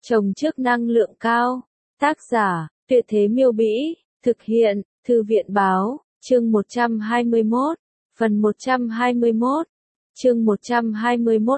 Trồng trước năng lượng cao. Tác giả, Tuyệt Thế Miêu Bĩ, thực hiện, Thư viện Báo, chương 121, phần 121, chương 121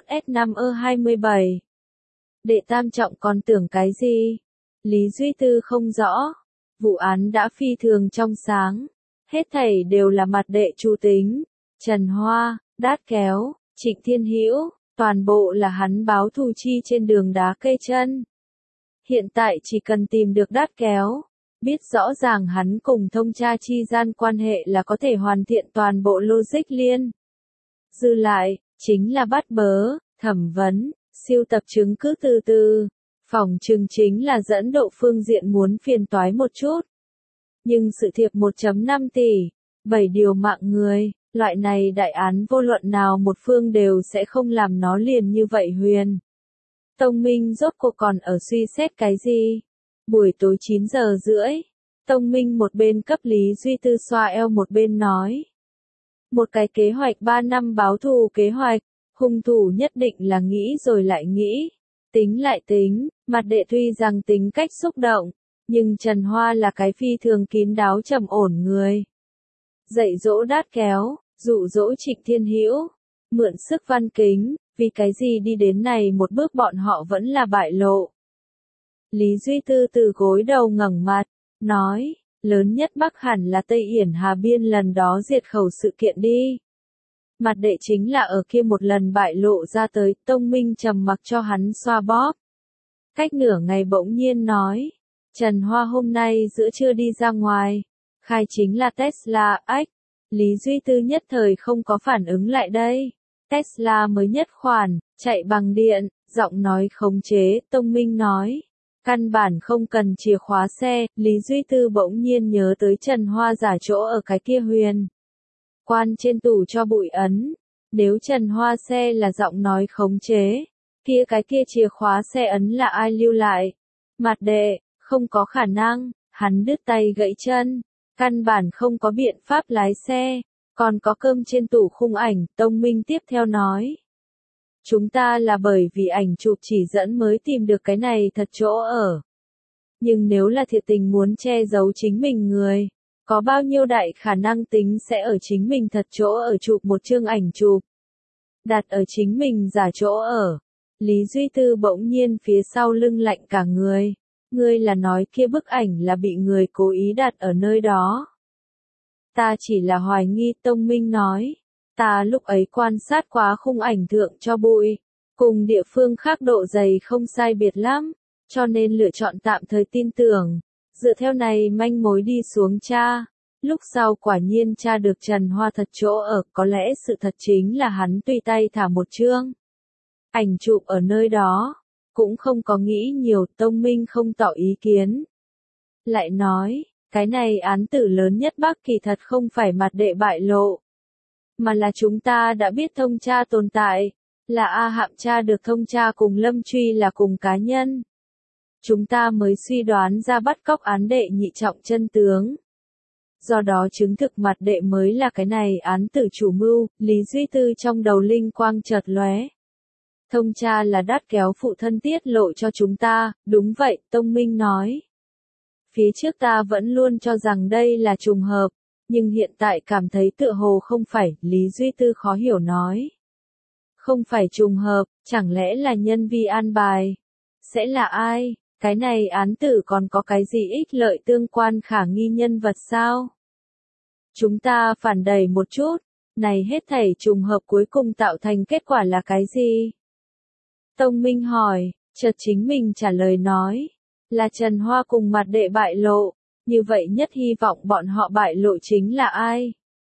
S5E27. Đệ tam trọng còn tưởng cái gì? Lý Duy Tư không rõ. Vụ án đã phi thường trong sáng. Hết thảy đều là mặt đệ chủ tính. Trần Hoa, Đát Kéo, Trịnh Thiên Hữu, toàn bộ là hắn báo thù chi trên đường đá cây chân. Hiện tại chỉ cần tìm được Đát Kéo, biết rõ ràng hắn cùng thông tra chi gian quan hệ là có thể hoàn thiện toàn bộ logic liên. Dư lại, chính là bắt bớ, thẩm vấn, siêu tập chứng cứ từ từ. Phỏng chừng chính là dẫn độ phương diện muốn phiền toái một chút. Nhưng sự thiệp 1.5 tỷ, 7 điều mạng người, loại này đại án vô luận nào một phương đều sẽ không làm nó liền như vậy huyền. Tông Minh rốt cuộc còn ở suy xét cái gì? Buổi tối 9 giờ rưỡi, Tông Minh một bên cấp Lý Duy Tư xoa eo một bên nói. Một cái kế hoạch 3 năm báo thù kế hoạch, hung thủ nhất định là nghĩ rồi lại nghĩ, tính lại tính, mặt đệ tuy rằng tính cách xúc động, nhưng Trần Hoa là cái phi thường kín đáo trầm ổn người. Dạy dỗ Đát Kéo, dụ dỗ Trịnh Thiên Hữu, mượn sức Văn Kính, vì cái gì đi đến này một bước bọn họ vẫn là bại lộ. Lý Duy Tư từ gối đầu ngẩng mặt, nói, lớn nhất Bắc hẳn là Tây Yển Hà Biên lần đó diệt khẩu sự kiện đi. Mặt đệ chính là ở kia một lần bại lộ ra tới, Tông Minh trầm mặc cho hắn xoa bóp. Cách nửa ngày bỗng nhiên nói, Trần Hoa hôm nay giữa trưa đi ra ngoài, khai chính là Tesla X. Lý Duy Tư nhất thời không có phản ứng lại đây. Tesla mới nhất khoản, chạy bằng điện, giọng nói khống chế, Tông Minh nói. Căn bản không cần chìa khóa xe, Lý Duy Tư bỗng nhiên nhớ tới Trần Hoa giả chỗ ở cái kia huyền. Quan trên tủ cho bụi ấn, nếu Trần Hoa xe là giọng nói khống chế, kia cái kia chìa khóa xe ấn là ai lưu lại? Mặt đệ, không có khả năng, hắn đứt tay gãy chân, căn bản không có biện pháp lái xe, còn có cơm trên tủ khung ảnh, Tông Minh tiếp theo nói. Chúng ta là bởi vì ảnh chụp chỉ dẫn mới tìm được cái này thật chỗ ở. Nhưng nếu là thiệt tình muốn che giấu chính mình người, có bao nhiêu đại khả năng tính sẽ ở chính mình thật chỗ ở chụp một chương ảnh chụp. Đặt ở chính mình giả chỗ ở. Lý Duy Tư bỗng nhiên phía sau lưng lạnh cả người. Ngươi là nói kia bức ảnh là bị người cố ý đặt ở nơi đó. Ta chỉ là hoài nghi, Tông Minh nói. Ta lúc ấy quan sát quá khung ảnh thượng cho bụi. Cùng địa phương khác độ dày không sai biệt lắm. Cho nên lựa chọn tạm thời tin tưởng. Dựa theo này manh mối đi xuống tra. Lúc sau quả nhiên tra được Trần Hoa thật chỗ ở, có lẽ sự thật chính là hắn tùy tay thả một chương. Ảnh chụp ở nơi đó. Cũng không có nghĩ nhiều, Tông Minh không tỏ ý kiến. Lại nói, cái này án tử lớn nhất Bắc kỳ thật không phải mặt đệ bại lộ. Mà là chúng ta đã biết thông tra tồn tại. Là A Hạm tra được thông tra cùng Lâm Truy là cùng cá nhân. Chúng ta mới suy đoán ra bắt cóc án đệ nhị trọng chân tướng. Do đó chứng thực mặt đệ mới là cái này án tử chủ mưu, Lý Duy Tư trong đầu linh quang chợt lóe. Thông tra là Đát Kéo phụ thân tiết lộ cho chúng ta, đúng vậy, Tông Minh nói. Phía trước ta vẫn luôn cho rằng đây là trùng hợp, nhưng hiện tại cảm thấy tựa hồ không phải, Lý Duy Tư khó hiểu nói. Không phải trùng hợp, chẳng lẽ là nhân vi an bài? Sẽ là ai? Cái này án tử còn có cái gì ích lợi tương quan khả nghi nhân vật sao? Chúng ta phản đẩy một chút, này hết thảy trùng hợp cuối cùng tạo thành kết quả là cái gì? Tông Minh hỏi, chợt chính mình trả lời nói, là Trần Hoa cùng mặt đệ bại lộ, như vậy nhất hy vọng bọn họ bại lộ chính là ai?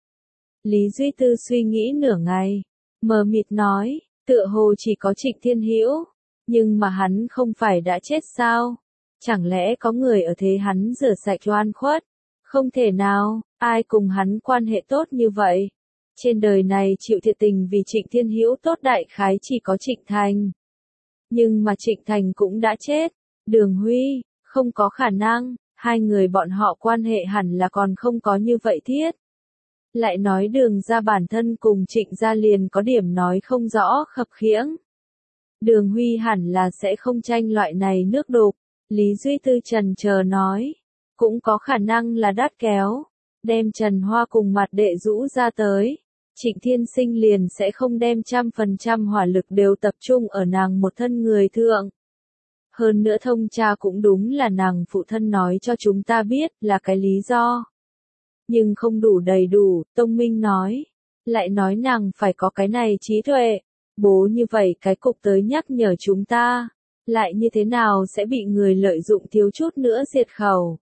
Lý Duy Tư suy nghĩ nửa ngày, mờ mịt nói, tựa hồ chỉ có Trịnh Thiên Hữu, nhưng mà hắn không phải đã chết sao? Chẳng lẽ có người ở thế hắn rửa sạch oan khuất? Không thể nào, ai cùng hắn quan hệ tốt như vậy? Trên đời này chịu thiệt tình vì Trịnh Thiên Hữu tốt đại khái chỉ có Trịnh Thành. Nhưng mà Trịnh Thành cũng đã chết. Đường Huy, không có khả năng, hai người bọn họ quan hệ hẳn là còn không có như vậy thiết. Lại nói Đường ra bản thân cùng Trịnh gia liền có điểm nói không rõ khập khiễng. Đường Huy hẳn là sẽ không tranh loại này nước đục. Lý Duy Tư chần chờ nói. Cũng có khả năng là Đát Kéo. Đem Trần Hoa cùng Mặt Đệ rũ ra tới. Trịnh Thiên Sinh liền sẽ không đem 100% hỏa lực đều tập trung ở nàng một thân người thượng. Hơn nữa thông tra cũng đúng là nàng phụ thân nói cho chúng ta biết là cái lý do. Nhưng không đủ đầy đủ, Tông Minh nói. Lại nói nàng phải có cái này trí tuệ. Bố như vậy cái cục tới nhắc nhở chúng ta. Lại như thế nào sẽ bị người lợi dụng thiếu chút nữa diệt khẩu.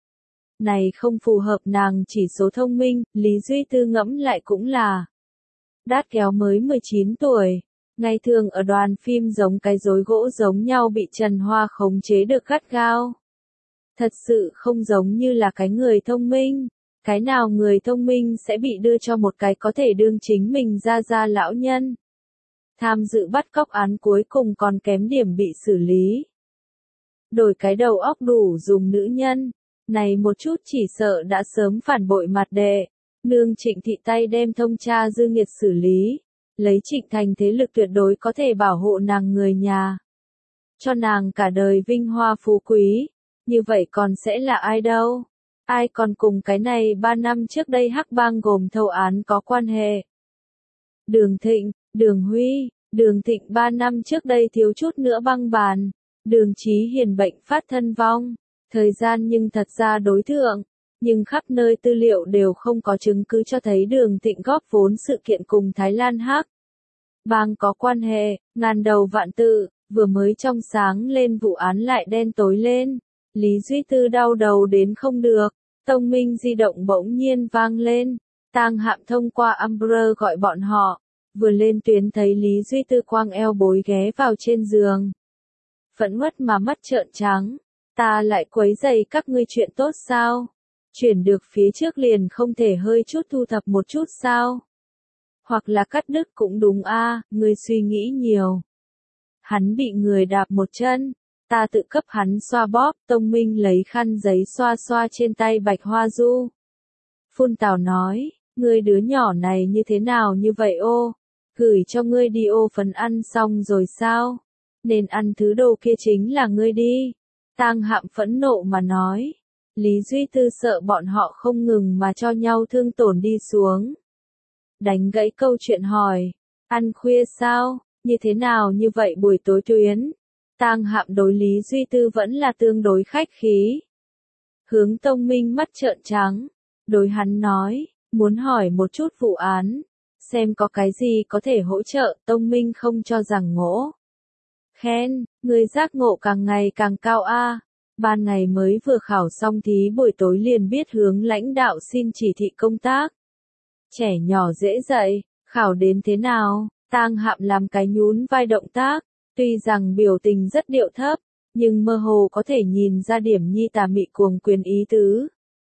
Này không phù hợp nàng chỉ số thông minh, Lý Duy Tư ngẫm lại cũng là. Đát Kéo mới 19 tuổi. Ngày thường ở đoàn phim giống cái rối gỗ giống nhau bị Trần Hoa khống chế được gắt gao. Thật sự không giống như là cái người thông minh. Cái nào người thông minh sẽ bị đưa cho một cái có thể đương chính mình ra lão nhân. Tham dự bắt cóc án cuối cùng còn kém điểm bị xử lý. Đổi cái đầu óc đủ dùng nữ nhân. Này một chút chỉ sợ đã sớm phản bội Mặt Đệ. Nương Trịnh Thị tay đem thông tra dư nghiệt xử lý. Lấy Trịnh thành thế lực tuyệt đối có thể bảo hộ nàng người nhà. Cho nàng cả đời vinh hoa phú quý. Như vậy còn sẽ là ai đâu? Ai còn cùng cái này 3 năm trước đây Hắc Bang gồm thâu án có quan hệ? Đường Thịnh, Đường Huy, Đường Thịnh 3 năm trước đây thiếu chút nữa băng bàn. Đường Chí Hiền bệnh phát thân vong. Thời gian nhưng thật ra đối thượng. Nhưng khắp nơi tư liệu đều không có chứng cứ cho thấy Đường Thịnh góp vốn sự kiện cùng Thái Lan Hắc Bang có quan hệ, ngàn đầu vạn tự, vừa mới trong sáng lên vụ án lại đen tối lên. Lý Duy Tư đau đầu đến không được, Tông Minh di động bỗng nhiên vang lên. Tang Hạm thông qua Umbrella gọi bọn họ, vừa lên tuyến thấy Lý Duy Tư quang eo bối ghé vào trên giường. Phẫn uất mà mắt trợn trắng, ta lại quấy rầy các ngươi chuyện tốt sao? Chuyển được phía trước liền không thể hơi chút thu thập một chút sao? Hoặc là cắt đứt cũng đúng a, ngươi suy nghĩ nhiều. Hắn bị người đạp một chân, ta tự cấp hắn xoa bóp, Tông Minh lấy khăn giấy xoa xoa trên tay Bạch Hoa Du. Phun Tào nói, ngươi đứa nhỏ này như thế nào như vậy ô? Gửi cho ngươi đi ô phấn ăn xong rồi sao? Nên ăn thứ đồ kia chính là ngươi đi. Tang Hạm phẫn nộ mà nói. Lý Duy Tư sợ bọn họ không ngừng mà cho nhau thương tổn đi xuống. Đánh gãy câu chuyện hỏi, ăn khuya sao, như thế nào như vậy buổi tối tuyến? Tang Hạm đối Lý Duy Tư vẫn là tương đối khách khí. Hướng Tông Minh mắt trợn trắng, đối hắn nói, muốn hỏi một chút vụ án, xem có cái gì có thể hỗ trợ, Tông Minh không cho rằng ngỗ. Khen, người giác ngộ càng ngày càng cao a. Ban ngày mới vừa khảo xong thí buổi tối liền biết hướng lãnh đạo xin chỉ thị công tác. Trẻ nhỏ dễ dạy, khảo đến thế nào? Tang Hạm làm cái nhún vai động tác, tuy rằng biểu tình rất điệu thấp, nhưng mơ hồ có thể nhìn ra điểm nhi tà mị cuồng quyền ý tứ.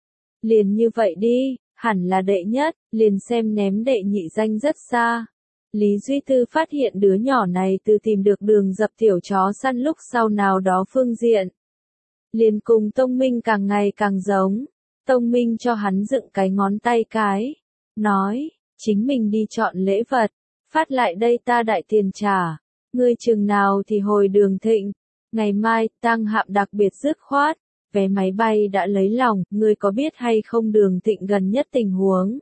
Liền như vậy đi, hẳn là đệ nhất, liền xem ném đệ nhị danh rất xa. Lý Duy Tư phát hiện đứa nhỏ này từ tìm được đường dập tiểu chó săn lúc sau nào đó phương diện. Liền cùng Tông Minh càng ngày càng giống. Tông Minh cho hắn dựng cái ngón tay cái. Nói, chính mình đi chọn lễ vật. Phát lại đây ta đại tiền trả. Ngươi chừng nào thì hồi Đường Thịnh. Ngày mai, Tang Hạm đặc biệt dứt khoát. Vé máy bay đã lấy lòng, ngươi có biết hay không Đường Thịnh gần nhất tình huống?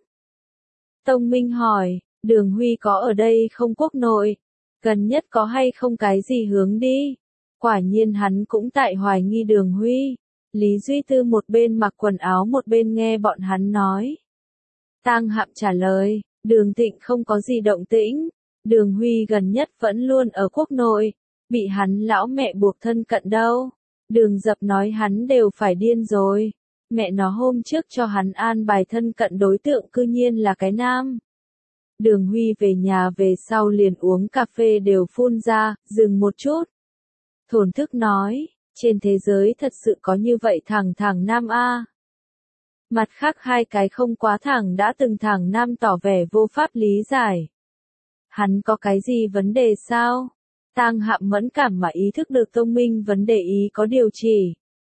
Tông Minh hỏi, Đường Huy có ở đây không quốc nội? Gần nhất có hay không cái gì hướng đi? Quả nhiên hắn cũng tại hoài nghi Đường Huy. Lý Duy Tư một bên mặc quần áo một bên nghe bọn hắn nói. Tang Hạm trả lời, Đường Thịnh không có gì động tĩnh. Đường Huy gần nhất vẫn luôn ở quốc nội, bị hắn lão mẹ buộc thân cận đâu. Đường Dập nói hắn đều phải điên rồi. Mẹ nó hôm trước cho hắn an bài thân cận đối tượng cư nhiên là cái nam. Đường Huy về nhà về sau liền uống cà phê đều phun ra, dừng một chút. Thổn thức nói, trên thế giới thật sự có như vậy thẳng nam a. Mặt khác hai cái không quá thẳng đã từng thẳng nam tỏ vẻ vô pháp lý giải. Hắn có cái gì vấn đề sao? Tang Hạm mẫn cảm mà ý thức được Tông Minh vấn đề ý có điều chỉ.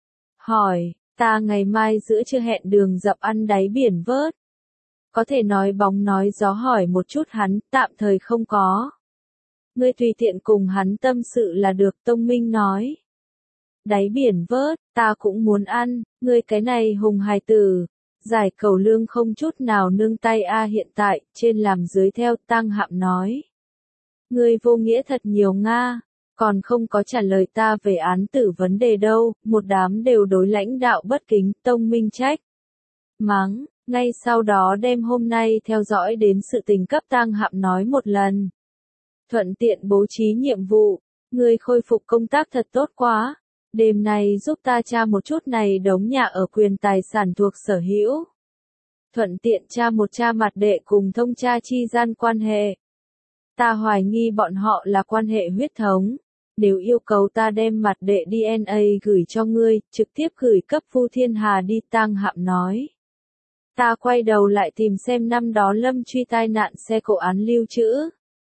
Hỏi, ta ngày mai giữa trưa hẹn Đường Dập ăn đáy biển vớt. Có thể nói bóng nói gió hỏi một chút hắn, tạm thời không có. ngươi tùy tiện cùng hắn tâm sự là được, Tông Minh nói. Đáy biển vớt, ta cũng muốn ăn, ngươi cái này hùng hài tử. Giải Cẩu Lương không chút nào nương tay hiện tại, trên làm dưới theo, Tang Hạm nói. Ngươi vô nghĩa thật nhiều Nga, còn không có trả lời ta về án tử vấn đề đâu, một đám đều đối lãnh đạo bất kính, Tông Minh trách. Mắng, ngay sau đó đem hôm nay theo dõi đến sự tình cấp Tang Hạm nói một lần. Thuận tiện bố trí nhiệm vụ, ngươi khôi phục công tác thật tốt quá. Đêm nay giúp ta tra một chút này đống nhà ở quyền tài sản thuộc sở hữu. Thuận tiện tra một tra mặt đệ cùng thông cha chi gian quan hệ. Ta hoài nghi bọn họ là quan hệ huyết thống. Nếu yêu cầu ta đem mặt đệ DNA gửi cho ngươi, trực tiếp gửi cấp Vu Thiên Hà đi, Tang Hạm nói. Ta quay đầu lại tìm xem năm đó Lâm Truy tai nạn xe cộ án lưu trữ.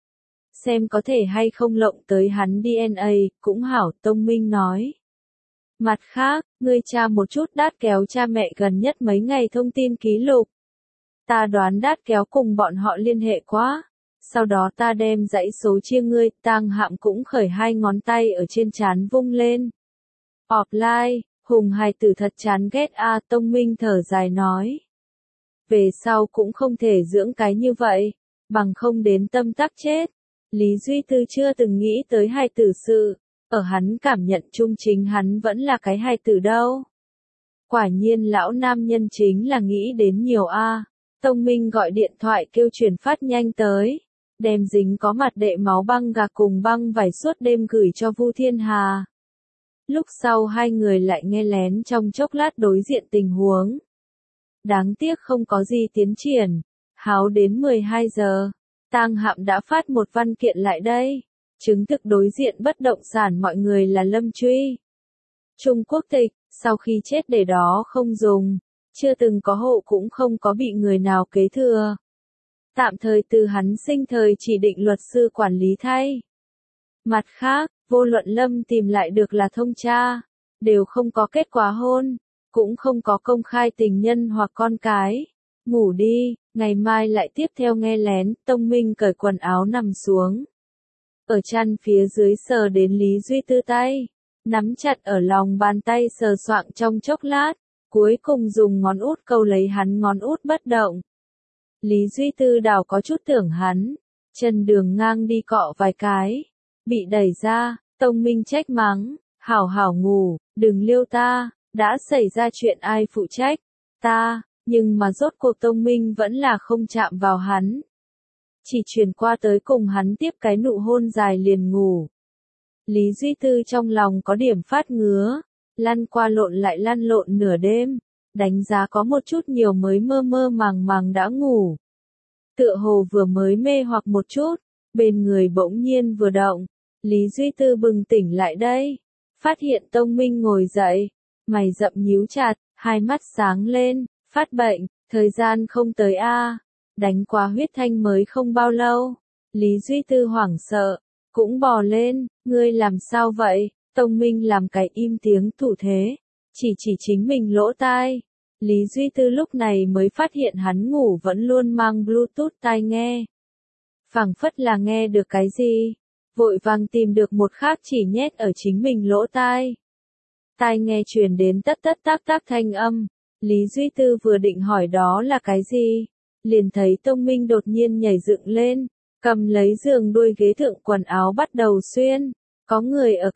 Xem có thể hay không lộng tới hắn DNA, cũng hảo, Tông Minh nói. Mặt khác, ngươi tra một chút Đát Kéo cha mẹ gần nhất mấy ngày thông tin ký lục. Ta đoán Đát Kéo cùng bọn họ liên hệ quá. Sau đó ta đem dãy số chia ngươi, Tang Hạm cũng khởi hai ngón tay ở trên trán vung lên. Offline, hùng hài tử thật chán ghét Tông Minh thở dài nói. Về sau cũng không thể dưỡng cái như vậy, bằng không đến tâm tắc chết. Lý Duy Tư chưa từng nghĩ tới hài tử sự, ở hắn cảm nhận chung chính hắn vẫn là cái hài tử đâu. Quả nhiên lão nam nhân chính là nghĩ đến nhiều Tông Minh gọi điện thoại kêu chuyển phát nhanh tới, đem dính có mặt đệ máu băng gạc cùng băng vải suốt đêm gửi cho Vu Thiên Hà. Lúc sau hai người lại nghe lén trong chốc lát đối diện tình huống. Đáng tiếc không có gì tiến triển. Háo đến 12 giờ, Tang Hạm đã phát một văn kiện lại đây, chứng thực đối diện bất động sản mọi người là Lâm Truy. Trung quốc tịch, sau khi chết để đó không dùng, chưa từng có hộ cũng không có bị người nào kế thừa. Tạm thời từ hắn sinh thời chỉ định luật sư quản lý thay. Mặt khác, vô luận Lâm tìm lại được là thông cha, đều không có kết quả hôn, cũng không có công khai tình nhân hoặc con cái. Ngủ đi, ngày mai lại tiếp theo nghe lén, Tông Minh cởi quần áo nằm xuống. Ở chăn phía dưới sờ đến Lý Duy Tư tay, nắm chặt ở lòng bàn tay sờ soạng trong chốc lát, cuối cùng dùng ngón út câu lấy hắn ngón út bất động. Lý Duy Tư đảo có chút tưởng hắn, chân đường ngang đi cọ vài cái, bị đẩy ra, Tông Minh trách mắng, hảo hảo ngủ, đừng liêu ta, đã xảy ra chuyện ai phụ trách, ta, nhưng mà rốt cuộc Tông Minh vẫn là không chạm vào hắn. Chỉ chuyển qua tới cùng hắn tiếp cái nụ hôn dài liền ngủ. Lý Duy Tư trong lòng có điểm phát ngứa, lăn qua lộn lại lăn lộn nửa đêm, đánh giá có một chút nhiều mới mơ mơ màng màng đã ngủ. Tựa hồ vừa mới mê hoặc một chút, bên người bỗng nhiên vừa động, Lý Duy Tư bừng tỉnh lại đây, phát hiện Tông Minh ngồi dậy, mày rậm nhíu chặt, hai mắt sáng lên, phát bệnh, thời gian không tới đánh qua huyết thanh mới không bao lâu. Lý Duy Tư hoảng sợ, cũng bò lên, ngươi làm sao vậy? Tông Minh làm cái im tiếng thủ thế, chỉ chính mình lỗ tai. Lý Duy Tư lúc này mới phát hiện hắn ngủ vẫn luôn mang Bluetooth tai nghe. Phảng phất là nghe được cái gì, vội vàng tìm được một khác chỉ nhét ở chính mình lỗ tai. Tai nghe truyền đến tất tất tác tác thanh âm, Lý Duy Tư vừa định hỏi đó là cái gì, liền thấy Tông Minh đột nhiên nhảy dựng lên, cầm lấy giường đuôi ghế thượng quần áo bắt đầu xuyên, có người ở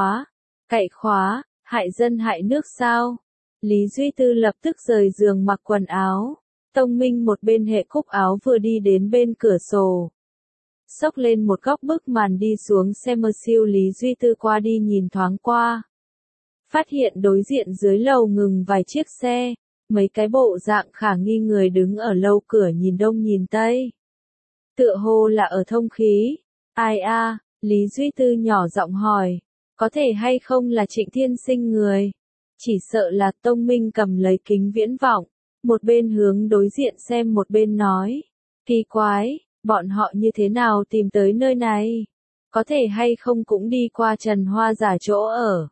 cậy khóa, hại dân hại nước sao? Lý Duy Tư lập tức rời giường mặc quần áo, Tông Minh một bên hệ cúc áo vừa đi đến bên cửa sổ. Xốc lên một góc bức màn đi xuống xe Mercedes. Lý Duy Tư qua đi nhìn thoáng qua. Phát hiện đối diện dưới lầu ngừng vài chiếc xe, mấy cái bộ dạng khả nghi người đứng ở lâu cửa nhìn đông nhìn tây. Tựa hồ là ở thông khí. Ai Lý Duy Tư nhỏ giọng hỏi, có thể hay không là Trịnh Thiên Sinh người? Chỉ sợ là. Tông Minh cầm lấy kính viễn vọng, một bên hướng đối diện xem một bên nói, kỳ quái, bọn họ như thế nào tìm tới nơi này? Có thể hay không cũng đi qua Trần Hoa giả chỗ ở?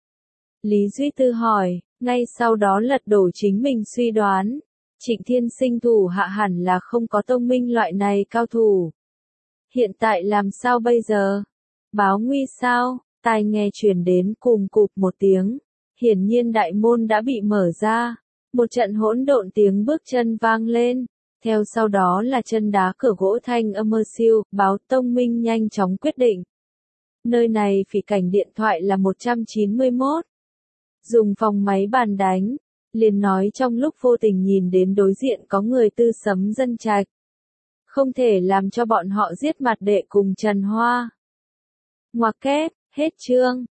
Lý Duy Tư hỏi, ngay sau đó lật đổ chính mình suy đoán. Trịnh Thiên Sinh thủ hạ hẳn là không có Tông Minh loại này cao thủ. Hiện tại làm sao bây giờ? Báo nguy sao? Tai nghe truyền đến cùng cụp một tiếng. Hiển nhiên đại môn đã bị mở ra. Một trận hỗn độn tiếng bước chân vang lên. Theo sau đó là chân đá cửa gỗ thanh âm siêu, báo tông minh nhanh chóng quyết định. Nơi này phỉ cảnh điện thoại là 191. Dùng phòng máy bàn đánh. Liền nói trong lúc vô tình nhìn đến đối diện có người tư sấm dân trạch. Không thể làm cho bọn họ giết mặt đệ cùng Trần Hoa. Ngoặc kép, hết chương.